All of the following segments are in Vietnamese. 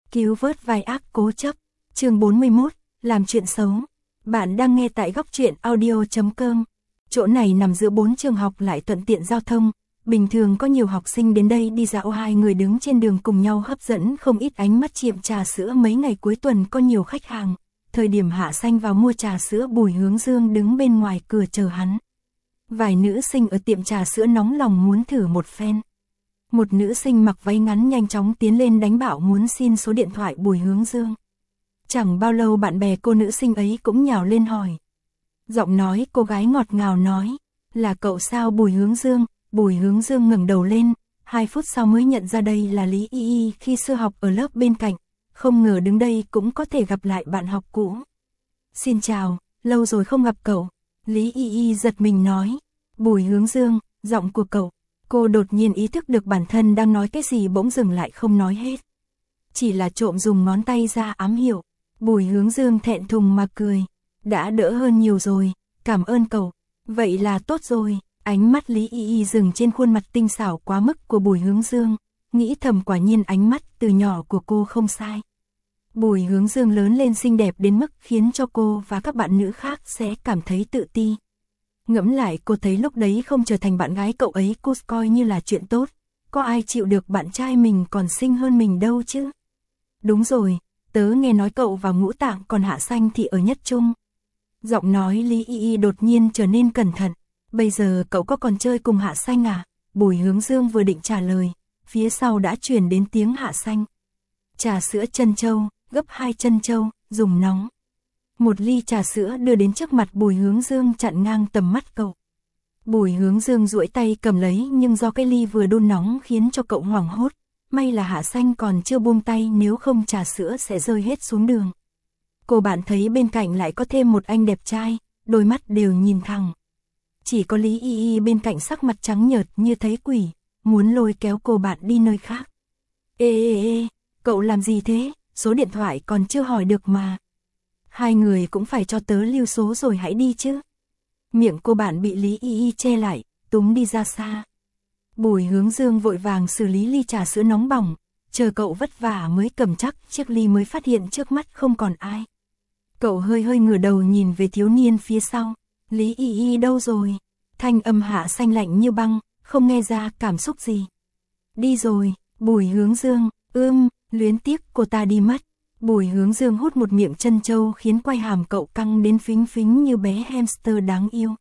Cứu vớt vai ác cố chấp. Chương 41, làm chuyện xấu. Bạn đang nghe tại góc truyện audio.com. Chỗ này nằm giữa 4 trường học lại thuận tiện giao thông. Bình thường có nhiều học sinh đến đây đi dạo, hai người đứng trên đường cùng nhau hấp dẫn không ít ánh mắt tiệm trà sữa. Mấy ngày cuối tuần có nhiều khách hàng. Thời điểm Hạ Xanh vào mua trà sữa, Bùi Hướng Dương đứng bên ngoài cửa chờ hắn. Vài nữ sinh ở tiệm trà sữa nóng lòng muốn thử một phen. Một nữ sinh mặc váy ngắn nhanh chóng tiến lên đánh bảo muốn xin số điện thoại Bùi Hướng Dương. Chẳng bao lâu bạn bè cô nữ sinh ấy cũng nhào lên hỏi. Giọng nói cô gái ngọt ngào nói, là cậu sao Bùi Hướng Dương? Bùi Hướng Dương ngẩng đầu lên, 2 phút sau mới nhận ra đây là Lý Y Y khi xưa học ở lớp bên cạnh, không ngờ đứng đây cũng có thể gặp lại bạn học cũ. Xin chào, lâu rồi không gặp cậu. Lý Y Y giật mình nói, Bùi Hướng Dương, giọng của cậu. Cô đột nhiên ý thức được bản thân đang nói cái gì, bỗng dừng lại không nói hết. Chỉ là trộm dùng ngón tay ra ám hiệu. Bùi Hướng Dương thẹn thùng mà cười. Đã đỡ hơn nhiều rồi, cảm ơn cậu. Vậy là tốt rồi. Ánh mắt Lý Y Y dừng trên khuôn mặt tinh xảo quá mức của Bùi Hướng Dương. Nghĩ thầm quả nhiên ánh mắt từ nhỏ của cô không sai. Bùi Hướng Dương lớn lên xinh đẹp đến mức khiến cho cô và các bạn nữ khác sẽ cảm thấy tự ti. Ngẫm lại cô thấy lúc đấy không trở thành bạn gái cậu ấy cô coi như là chuyện tốt. Có ai chịu được bạn trai mình còn xinh hơn mình đâu chứ. Đúng rồi, tớ nghe nói cậu vào Ngũ Tạng còn Hạ Xanh thì ở Nhất Trung. Giọng nói Lý Y Y đột nhiên trở nên cẩn thận. Bây giờ cậu có còn chơi cùng Hạ Xanh à? Bùi Hướng Dương vừa định trả lời, phía sau đã truyền đến tiếng Hạ Xanh. Trà sữa trân châu, gấp 2 trân châu, dùng nóng. Một ly trà sữa đưa đến trước mặt Bùi Hướng Dương chặn ngang tầm mắt cậu. Bùi Hướng Dương duỗi tay cầm lấy, nhưng do cái ly vừa đun nóng khiến cho cậu hoảng hốt. May là Hạ Xanh còn chưa buông tay, nếu không trà sữa sẽ rơi hết xuống đường. Cô bạn thấy bên cạnh lại có thêm một anh đẹp trai, đôi mắt đều nhìn thẳng. Chỉ có Lý Y Y bên cạnh sắc mặt trắng nhợt như thấy quỷ, muốn lôi kéo cô bạn đi nơi khác. Ê, cậu làm gì thế? Số điện thoại còn chưa hỏi được mà. Hai người cũng phải cho tớ lưu số rồi hãy đi chứ. Miệng cô bạn bị Lý Y Y che lại, túm đi ra xa. Bùi Hướng Dương vội vàng xử lý ly trà sữa nóng bỏng, chờ cậu vất vả mới cầm chắc chiếc ly mới phát hiện trước mắt không còn ai. Cậu hơi ngửa đầu nhìn về thiếu niên phía sau. Lý Y Y đâu rồi? Thanh âm Hạ Xanh lạnh như băng, không nghe ra cảm xúc gì. Đi rồi. Bùi Hướng Dương, luyến tiếc cô ta đi mất. Bùi Hướng Dương hút một miệng trân châu khiến quai hàm cậu căng đến phính phính như bé hamster đáng yêu.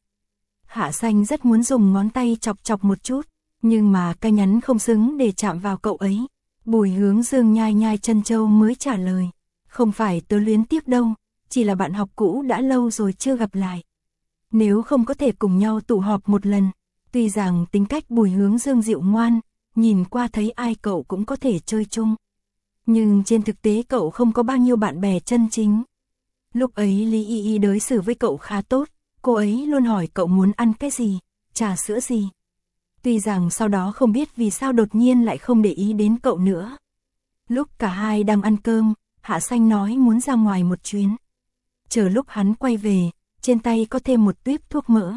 Hạ Xanh rất muốn dùng ngón tay chọc một chút, nhưng mà cái nhắn không xứng để chạm vào cậu ấy. Bùi Hướng Dương nhai trân châu mới trả lời. Không phải tớ luyến tiếc đâu, chỉ là bạn học cũ đã lâu rồi chưa gặp lại. Nếu không có thể cùng nhau tụ họp một lần. Tuy rằng tính cách Bùi Hướng Dương dịu ngoan, nhìn qua thấy ai cậu cũng có thể chơi chung. Nhưng trên thực tế cậu không có bao nhiêu bạn bè chân chính. Lúc ấy Lý Y Y đối xử với cậu khá tốt, cô ấy luôn hỏi cậu muốn ăn cái gì, trà sữa gì. Tuy rằng sau đó không biết vì sao đột nhiên lại không để ý đến cậu nữa. Lúc cả hai đang ăn cơm, Hạ Xanh nói muốn ra ngoài một chuyến. Chờ lúc hắn quay về, trên tay có thêm một tuýp thuốc mỡ.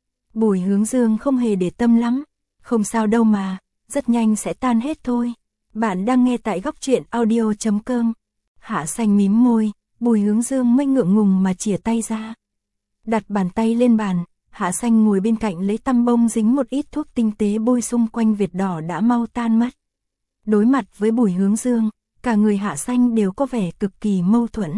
Bùi Hướng Dương không hề để tâm lắm. Không sao đâu mà, rất nhanh sẽ tan hết thôi. Bạn đang nghe tại góc truyện audio.com. Hạ Xanh mím môi, Bùi Hướng Dương mới ngượng ngùng mà chìa tay ra. Đặt bàn tay lên bàn, Hạ Xanh ngồi bên cạnh lấy tăm bông dính một ít thuốc tinh tế bôi xung quanh vệt đỏ đã mau tan mất. Đối mặt với Bùi Hướng Dương, cả người Hạ Xanh đều có vẻ cực kỳ mâu thuẫn.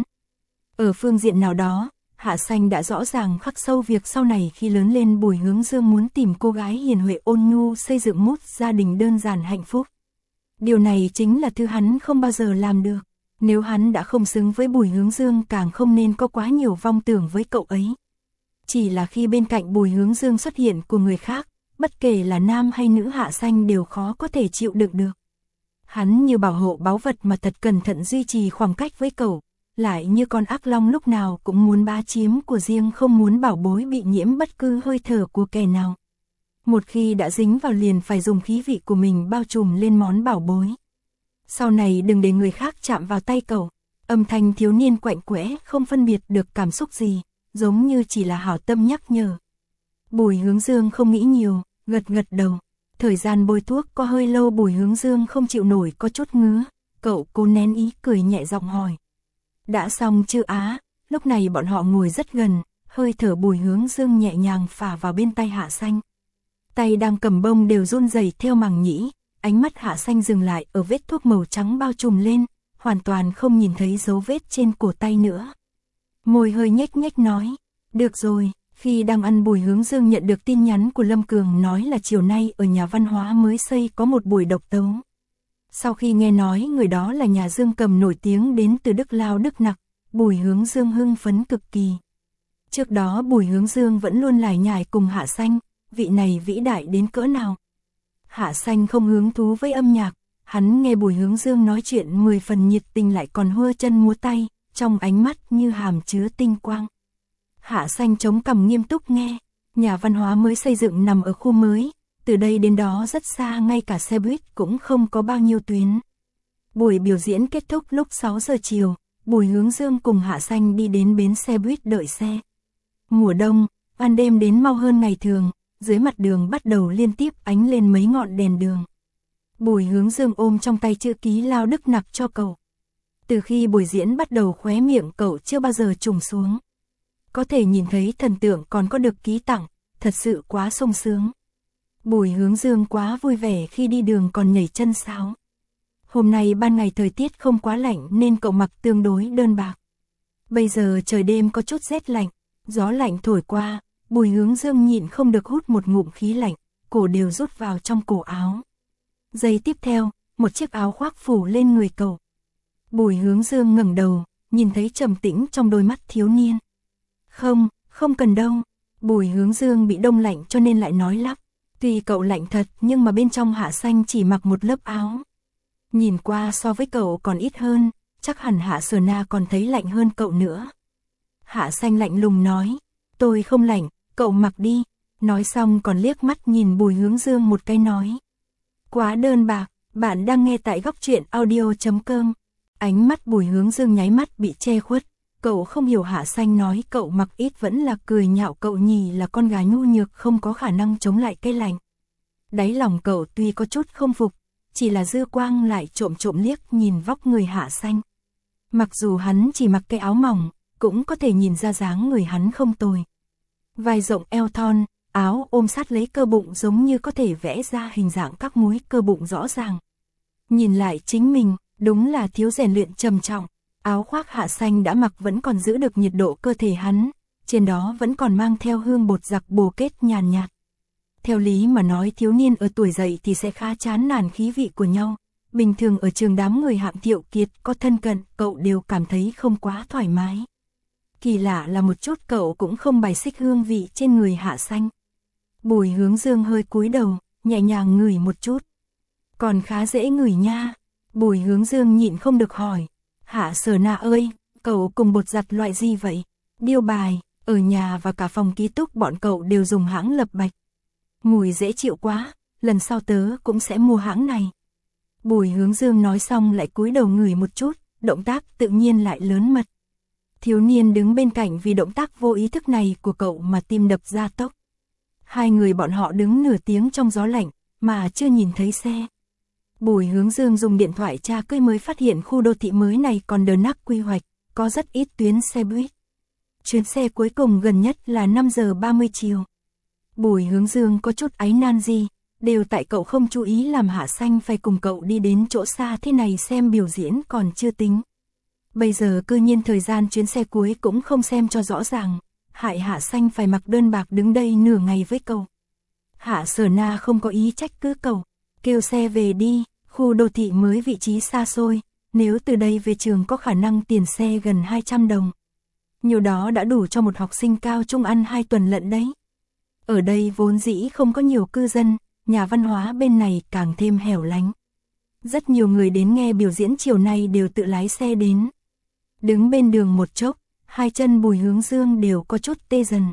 Ở phương diện nào đó, Hạ Xanh đã rõ ràng khắc sâu việc sau này khi lớn lên Bùi Hướng Dương muốn tìm cô gái hiền huệ ôn nhu xây dựng một gia đình đơn giản hạnh phúc. Điều này chính là thứ hắn không bao giờ làm được. Nếu hắn đã không xứng với Bùi Hướng Dương càng không nên có quá nhiều vong tưởng với cậu ấy. Chỉ là khi bên cạnh Bùi Hướng Dương xuất hiện của người khác, bất kể là nam hay nữ Hạ Xanh đều khó có thể chịu đựng được. Hắn như bảo hộ báu vật mà thật cẩn thận duy trì khoảng cách với cậu, lại như con ác long lúc nào cũng muốn bá chiếm của riêng, không muốn bảo bối bị nhiễm bất cứ hơi thở của kẻ nào. Một khi đã dính vào liền phải dùng khí vị của mình bao trùm lên món bảo bối. Sau này đừng để người khác chạm vào tay cậu. Âm thanh thiếu niên quạnh quẽ không phân biệt được cảm xúc gì, giống như chỉ là hảo tâm nhắc nhở. Bùi Hướng Dương không nghĩ nhiều, gật đầu. Thời gian bôi thuốc có hơi lâu, Bùi Hướng Dương không chịu nổi có chút ngứa, cậu cố nén ý cười nhẹ giọng hỏi. Đã xong chưa á? Lúc này bọn họ ngồi rất gần, hơi thở Bùi Hướng Dương nhẹ nhàng phả vào bên tay Hạ Xanh. Tay đang cầm bông đều run rẩy theo màng nhĩ, ánh mắt Hạ Xanh dừng lại ở vết thuốc màu trắng bao trùm lên, hoàn toàn không nhìn thấy dấu vết trên cổ tay nữa. Môi hơi nhếch nhếch nói, được rồi. Khi đang ăn, Bùi Hướng Dương nhận được tin nhắn của Lâm Cường nói là chiều nay ở nhà văn hóa mới xây có một buổi độc tấu. Sau khi nghe nói người đó là nhà dương cầm nổi tiếng đến từ Đức Lao Đức Nặc, Bùi Hướng Dương hưng phấn cực kỳ. Trước đó Bùi Hướng Dương vẫn luôn lải nhải cùng Hạ Xanh, vị này vĩ đại đến cỡ nào. Hạ Xanh không hứng thú với âm nhạc, hắn nghe Bùi Hướng Dương nói chuyện 10 phần nhiệt tình lại còn hơ chân múa tay, trong ánh mắt như hàm chứa tinh quang. Hạ Xanh chống cằm nghiêm túc nghe, nhà văn hóa mới xây dựng nằm ở khu mới, từ đây đến đó rất xa, ngay cả xe buýt cũng không có bao nhiêu tuyến. Buổi biểu diễn kết thúc lúc 6 giờ chiều, Bùi Hướng Dương cùng Hạ Xanh đi đến bến xe buýt đợi xe. Mùa đông, ban đêm đến mau hơn ngày thường, dưới mặt đường bắt đầu liên tiếp ánh lên mấy ngọn đèn đường. Bùi Hướng Dương ôm trong tay chữ ký Lao Đức Nặc cho cậu. Từ khi buổi diễn bắt đầu khóe miệng cậu chưa bao giờ trùng xuống. Có thể nhìn thấy thần tượng còn có được ký tặng, thật sự quá sung sướng. Bùi Hướng Dương quá vui vẻ khi đi đường còn nhảy chân sáo. Hôm nay ban ngày thời tiết không quá lạnh nên cậu mặc tương đối đơn bạc. Bây giờ trời đêm có chút rét lạnh, gió lạnh thổi qua, Bùi Hướng Dương nhịn không được hút một ngụm khí lạnh, cổ đều rút vào trong cổ áo. Giây tiếp theo, một chiếc áo khoác phủ lên người cậu. Bùi Hướng Dương ngẩng đầu, nhìn thấy trầm tĩnh trong đôi mắt thiếu niên. Không cần đâu. Bùi Hướng Dương bị đông lạnh cho nên lại nói lắp. Tuy cậu lạnh thật nhưng mà bên trong Hạ Xanh chỉ mặc một lớp áo. Nhìn qua so với cậu còn ít hơn, chắc hẳn Hạ Sở Na còn thấy lạnh hơn cậu nữa. Hạ Xanh lạnh lùng nói, tôi không lạnh, cậu mặc đi. Nói xong còn liếc mắt nhìn Bùi Hướng Dương một cái nói. Quá đơn bạc, bạn đang nghe tại góc truyện audio.com. Ánh mắt Bùi Hướng Dương nháy mắt bị che khuất. Cậu không hiểu Hạ Xanh nói cậu mặc ít vẫn là cười nhạo cậu nhì là con gái nhu nhược không có khả năng chống lại cái lạnh. Đáy lòng cậu tuy có chút không phục, chỉ là dư quang lại trộm trộm liếc nhìn vóc người Hạ Xanh. Mặc dù hắn chỉ mặc cái áo mỏng, cũng có thể nhìn ra dáng người hắn không tồi. Vai rộng eo thon, áo ôm sát lấy cơ bụng giống như có thể vẽ ra hình dạng các múi cơ bụng rõ ràng. Nhìn lại chính mình, đúng là thiếu rèn luyện trầm trọng. Áo khoác Hạ Xanh đã mặc vẫn còn giữ được nhiệt độ cơ thể hắn, trên đó vẫn còn mang theo hương bột giặc bồ kết nhàn nhạt. Theo lý mà nói thiếu niên ở tuổi dậy thì sẽ khá chán nản khí vị của nhau. Bình thường ở trường đám người Hạng Thiệu Kiệt có thân cận, cậu đều cảm thấy không quá thoải mái. Kỳ lạ là một chút cậu cũng không bài xích hương vị trên người Hạ Xanh. Bùi Hướng Dương hơi cúi đầu, nhẹ nhàng ngửi một chút. Còn khá dễ ngửi nha. Bùi Hướng Dương nhịn không được hỏi. Hạ Sở Na ơi, cậu cùng bột giặt loại gì vậy? Điêu bài, ở nhà và cả phòng ký túc bọn cậu đều dùng hãng Lập Bạch. Mùi dễ chịu quá, lần sau tớ cũng sẽ mua hãng này. Bùi Hướng Dương nói xong lại cúi đầu ngửi một chút, động tác tự nhiên lại lớn mật. Thiếu niên đứng bên cạnh vì động tác vô ý thức này của cậu mà tim đập ra tốc. Hai người bọn họ đứng nửa tiếng trong gió lạnh, mà chưa nhìn thấy xe. Bùi Hướng Dương dùng điện thoại tra cưới mới phát hiện khu đô thị mới này còn đờ nắc quy hoạch, có rất ít tuyến xe buýt. Chuyến xe cuối cùng gần nhất là 5 giờ 30 chiều. Bùi Hướng Dương có chút áy nan gì, đều tại cậu không chú ý làm Hạ Xanh phải cùng cậu đi đến chỗ xa thế này xem biểu diễn còn chưa tính. Bây giờ cư nhiên thời gian chuyến xe cuối cũng không xem cho rõ ràng, hại Hạ Xanh phải mặc đơn bạc đứng đây nửa ngày với cậu. Hạ Sở Na không có ý trách cứ cậu, kêu xe về đi, khu đô thị mới vị trí xa xôi, nếu từ đây về trường có khả năng tiền xe gần 200 đồng. Nhiều đó đã đủ cho một học sinh cao trung ăn 2 tuần lận đấy. Ở đây vốn dĩ không có nhiều cư dân, nhà văn hóa bên này càng thêm hẻo lánh. Rất nhiều người đến nghe biểu diễn chiều nay đều tự lái xe đến. Đứng bên đường một chốc, hai chân Bùi Hướng Dương đều có chút tê dần.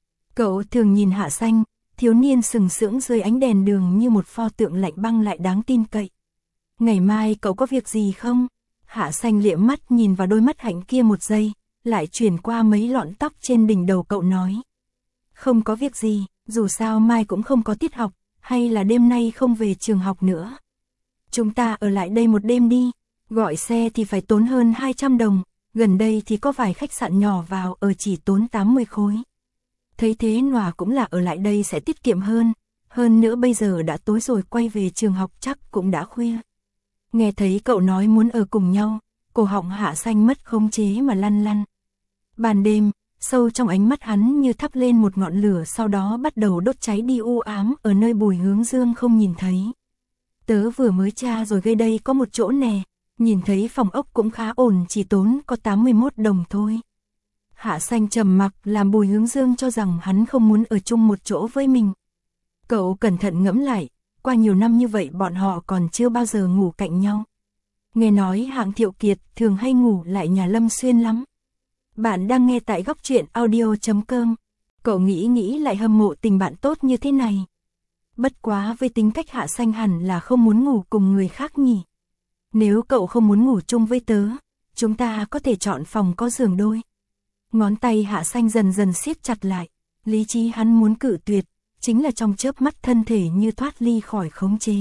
Cậu thường nhìn Hạ Xanh, thiếu niên sừng sững dưới ánh đèn đường như một pho tượng lạnh băng lại đáng tin cậy. Ngày mai cậu có việc gì không? Hạ Xanh liễm mắt nhìn vào đôi mắt hạnh kia một giây, lại chuyển qua mấy lọn tóc trên đỉnh đầu cậu nói. Không có việc gì, dù sao mai cũng không có tiết học, hay là đêm nay không về trường học nữa. Chúng ta ở lại đây một đêm đi. Gọi xe thì phải tốn hơn 200 đồng, gần đây thì có vài khách sạn nhỏ vào ở chỉ tốn 80 khối. Thấy thế Nòa cũng là ở lại đây sẽ tiết kiệm hơn nữa bây giờ đã tối rồi quay về trường học chắc cũng đã khuya. Nghe thấy cậu nói muốn ở cùng nhau, cổ họng Hạ Xanh mất khống chế mà lăn lăn. Ban đêm, sâu trong ánh mắt hắn như thắp lên một ngọn lửa sau đó bắt đầu đốt cháy đi u ám ở nơi Bùi Hướng Dương không nhìn thấy. Tớ vừa mới tra rồi gây đây có một chỗ nè, nhìn thấy phòng ốc cũng khá ổn chỉ tốn có 81 đồng thôi. Hạ Xanh trầm mặc làm Bùi Hướng Dương cho rằng hắn không muốn ở chung một chỗ với mình. Cậu cẩn thận ngẫm lại, qua nhiều năm như vậy bọn họ còn chưa bao giờ ngủ cạnh nhau. Nghe nói Hạng Thiệu Kiệt thường hay ngủ lại nhà Lâm Xuyên lắm. Bạn đang nghe tại góc truyện audio.com. Cậu nghĩ lại hâm mộ tình bạn tốt như thế này. Bất quá với tính cách Hạ Xanh hẳn là không muốn ngủ cùng người khác nhỉ. Nếu cậu không muốn ngủ chung với tớ, chúng ta có thể chọn phòng có giường đôi. Ngón tay Hạ Xanh dần dần siết chặt lại. Lý trí hắn muốn cự tuyệt, chính là trong chớp mắt thân thể như thoát ly khỏi khống chế.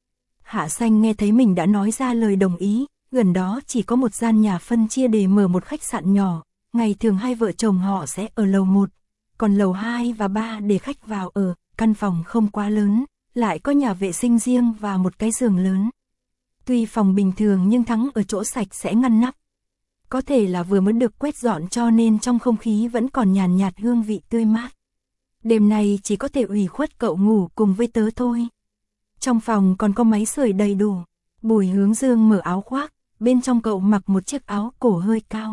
Hạ Xanh nghe thấy mình đã nói ra lời đồng ý, gần đó chỉ có một gian nhà phân chia để mở một khách sạn nhỏ, ngày thường hai vợ chồng họ sẽ ở lầu 1, còn lầu 2 và 3 để khách vào ở, căn phòng không quá lớn, lại có nhà vệ sinh riêng và một cái giường lớn. Tuy phòng bình thường nhưng thắng ở chỗ sạch sẽ ngăn nắp. Có thể là vừa mới được quét dọn cho nên trong không khí vẫn còn nhàn nhạt hương vị tươi mát. Đêm nay chỉ có thể ủy khuất cậu ngủ cùng với tớ thôi. Trong phòng còn có máy sưởi đầy đủ. Bùi Hướng Dương mở áo khoác, bên trong cậu mặc một chiếc áo cổ hơi cao.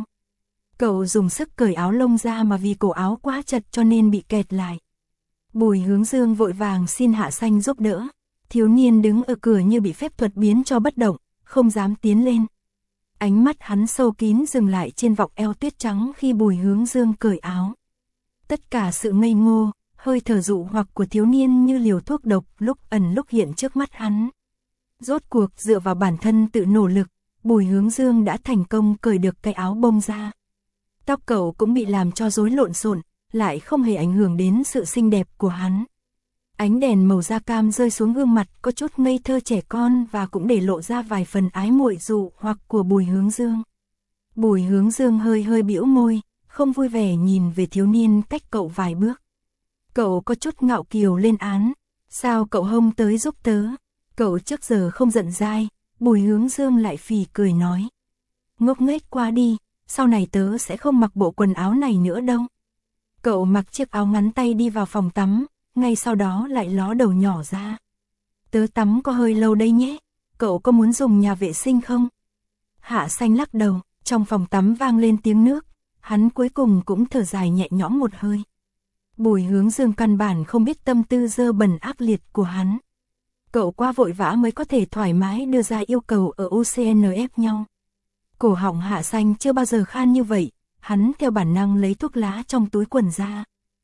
Cậu dùng sức cởi áo lông ra mà vì cổ áo quá chật cho nên bị kẹt lại. Bùi Hướng Dương vội vàng xin Hạ Xanh giúp đỡ. Thiếu niên đứng ở cửa như bị phép thuật biến cho bất động, không dám tiến lên. Ánh mắt hắn sâu kín dừng lại trên vòng eo tuyết trắng khi Bùi Hướng Dương cởi áo. Tất cả sự ngây ngô, hơi thở dụ hoặc của thiếu niên như liều thuốc độc lúc ẩn lúc hiện trước mắt hắn. Rốt cuộc dựa vào bản thân tự nỗ lực, Bùi Hướng Dương đã thành công cởi được cái áo bông ra. Tóc cậu cũng bị làm cho rối lộn xộn, lại không hề ảnh hưởng đến sự xinh đẹp của hắn. Ánh đèn màu da cam rơi xuống gương mặt có chút ngây thơ trẻ con và cũng để lộ ra vài phần ái muội dụ hoặc của Bùi Hướng Dương. Bùi Hướng Dương hơi bĩu môi, không vui vẻ nhìn về thiếu niên cách cậu vài bước. Cậu có chút ngạo kiều lên án, sao cậu không tới giúp tớ? Cậu trước giờ không giận dai, Bùi Hướng Dương lại phì cười nói. Ngốc nghếch quá đi, sau này tớ sẽ không mặc bộ quần áo này nữa đâu. Cậu mặc chiếc áo ngắn tay đi vào phòng tắm, ngay sau đó lại ló đầu nhỏ ra. Tớ tắm có hơi lâu đây nhé, cậu có muốn dùng nhà vệ sinh không? Hạ Xanh lắc đầu, trong phòng tắm vang lên tiếng nước, hắn cuối cùng cũng thở dài nhẹ nhõm một hơi. Bùi Hướng Dương căn bản không biết tâm tư dơ bẩn ác liệt của hắn. Cậu qua vội vã mới có thể thoải mái đưa ra yêu cầu ở UCNF nhau. Cổ họng Hạ Xanh chưa bao giờ khan như vậy, hắn theo bản năng lấy thuốc lá trong túi quần ra.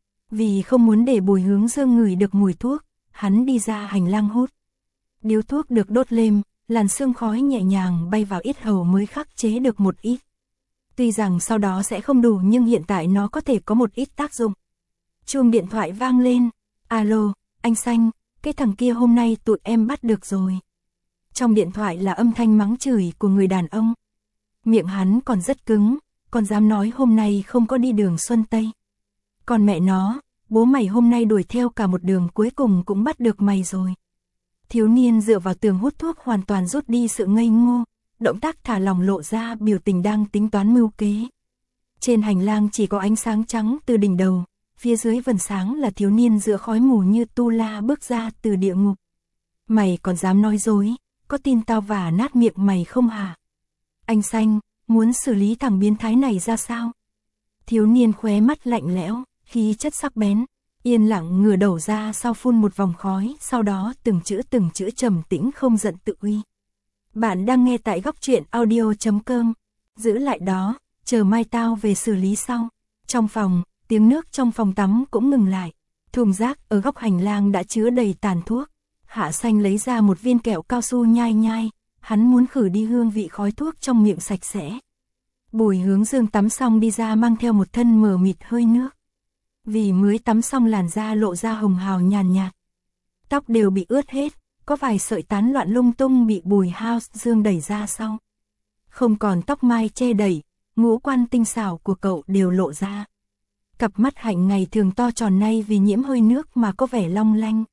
Vì không muốn để Bùi Hướng Dương ngửi được mùi thuốc, hắn đi ra hành lang hút. Điếu thuốc được đốt lên, làn sương khói nhẹ nhàng bay vào yết hầu mới khắc chế được một ít. Tuy rằng sau đó sẽ không đủ nhưng hiện tại nó có thể có một ít tác dụng. Chuông điện thoại vang lên. Alo, anh Xanh, cái thằng kia hôm nay tụi em bắt được rồi. Trong điện thoại là âm thanh mắng chửi của người đàn ông. Miệng hắn còn rất cứng, còn dám nói hôm nay không có đi đường Xuân Tây. Còn mẹ nó, bố mày hôm nay đuổi theo cả một đường cuối cùng cũng bắt được mày rồi. Thiếu niên dựa vào tường hút thuốc hoàn toàn rút đi sự ngây ngô, động tác thả lỏng lộ ra biểu tình đang tính toán mưu kế. Trên hành lang chỉ có ánh sáng trắng từ đỉnh đầu, phía dưới vầng sáng là thiếu niên giữa khói mù như tu la bước ra từ địa ngục. Mày còn dám nói dối, có tin tao vả nát miệng mày không hả? Anh Xanh, muốn xử lý thằng biến thái này ra sao? Thiếu niên khóe mắt lạnh lẽo, khí chất sắc bén, yên lặng ngửa đầu ra sau phun một vòng khói, sau đó từng chữ trầm tĩnh không giận tự uy. Bạn đang nghe tại góc truyện audio.com. Giữ lại đó, chờ mai tao về xử lý sau. Trong phòng, tiếng nước trong phòng tắm cũng ngừng lại. Thùng rác ở góc hành lang đã chứa đầy tàn thuốc. Hạ Xanh lấy ra một viên kẹo cao su nhai, hắn muốn khử đi hương vị khói thuốc trong miệng sạch sẽ. Bùi Hướng Dương tắm xong đi ra mang theo một thân mờ mịt hơi nước. Vì mới tắm xong làn da lộ ra hồng hào nhàn nhạt. Tóc đều bị ướt hết, có vài sợi tán loạn lung tung bị Bùi Dương đẩy ra sau. không còn tóc mai che đậy, ngũ quan tinh xảo của cậu đều lộ ra. Cặp mắt hạnh ngày thường to tròn nay vì nhiễm hơi nước mà có vẻ long lanh.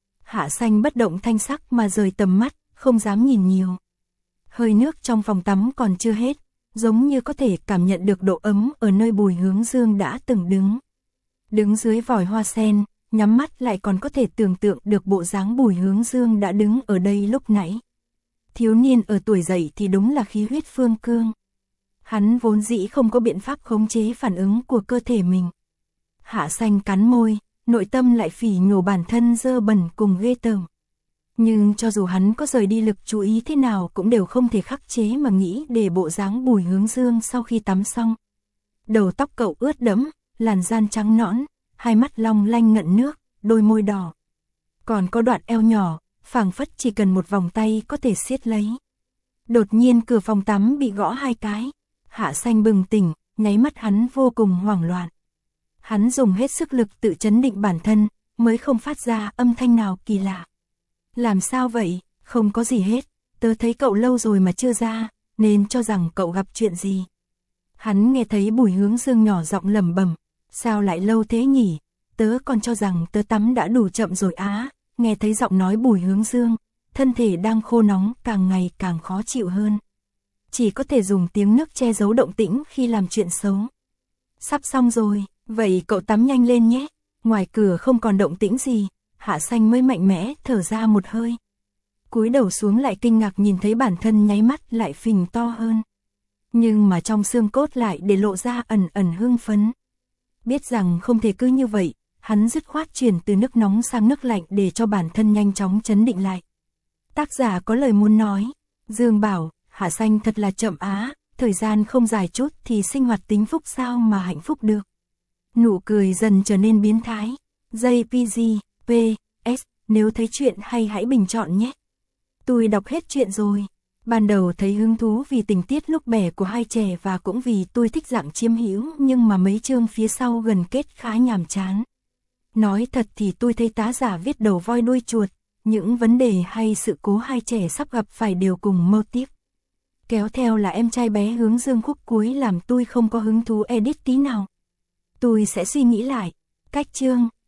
Hạ Xanh bất động thanh sắc mà rời tầm mắt, không dám nhìn nhiều. Hơi nước trong phòng tắm còn chưa hết, giống như có thể cảm nhận được độ ấm ở nơi Bùi Hướng Dương đã từng đứng. Đứng dưới vòi hoa sen, nhắm mắt lại còn có thể tưởng tượng được bộ dáng Bùi Hướng Dương đã đứng ở đây lúc nãy. Thiếu niên ở tuổi dậy thì đúng là khí huyết phương cương. Hắn vốn dĩ không có biện pháp khống chế phản ứng của cơ thể mình. Hạ Xanh cắn môi, nội tâm lại phỉ nhổ bản thân dơ bẩn cùng ghê tởm. Nhưng cho dù hắn có rời đi lực chú ý thế nào cũng đều không thể khắc chế mà nghĩ để bộ dáng Bùi Hướng Dương sau khi tắm xong. Đầu tóc cậu ướt đẫm, làn da trắng nõn, hai mắt long lanh ngận nước, đôi môi đỏ. Còn có đoạn eo nhỏ, phảng phất chỉ cần một vòng tay có thể siết lấy. Đột nhiên cửa phòng tắm bị gõ 2 cái. Hạ Xanh bừng tỉnh, nháy mắt hắn vô cùng hoảng loạn. Hắn dùng hết sức lực tự trấn định bản thân, mới không phát ra âm thanh nào kỳ lạ. Làm sao vậy? Không có gì hết, tớ thấy cậu lâu rồi mà chưa ra, nên cho rằng cậu gặp chuyện gì. Hắn nghe thấy Bùi Hướng Dương nhỏ giọng lẩm bẩm, sao lại lâu thế nhỉ? Tớ còn cho rằng tớ tắm đã đủ chậm rồi á. Nghe thấy giọng nói Bùi Hướng Dương, thân thể đang khô nóng càng ngày càng khó chịu hơn. Chỉ có thể dùng tiếng nước che giấu động tĩnh khi làm chuyện xấu. Sắp xong rồi, vậy cậu tắm nhanh lên nhé. Ngoài cửa không còn động tĩnh gì, Hạ Xanh mới mạnh mẽ thở ra một hơi. Cúi đầu xuống lại kinh ngạc nhìn thấy bản thân nháy mắt lại phình to hơn. Nhưng mà trong xương cốt lại để lộ ra ẩn ẩn hưng phấn. Biết rằng không thể cứ như vậy, hắn dứt khoát chuyển từ nước nóng sang nước lạnh để cho bản thân nhanh chóng trấn định lại. Tác giả có lời muốn nói. Dương bảo, Hạ Xanh thật là chậm á, thời gian không dài chút thì sinh hoạt tính phúc sao mà hạnh phúc được. Nụ cười dần trở nên biến thái. JPG, PS, nếu thấy chuyện hay hãy bình chọn nhé. Tôi đọc hết chuyện rồi. Ban đầu thấy hứng thú vì tình tiết lúc bè của hai trẻ và cũng vì tôi thích dạng chiếm hữu, nhưng mà mấy chương phía sau gần kết khá nhàm chán. Nói thật thì tôi thấy tác giả viết đầu voi đuôi chuột, những vấn đề hay sự cố hai trẻ sắp gặp phải đều cùng mâu tiếp. Kéo theo là em trai bé Hướng Dương khúc cuối làm tôi không có hứng thú edit tí nào. Tôi sẽ suy nghĩ lại. Cách chương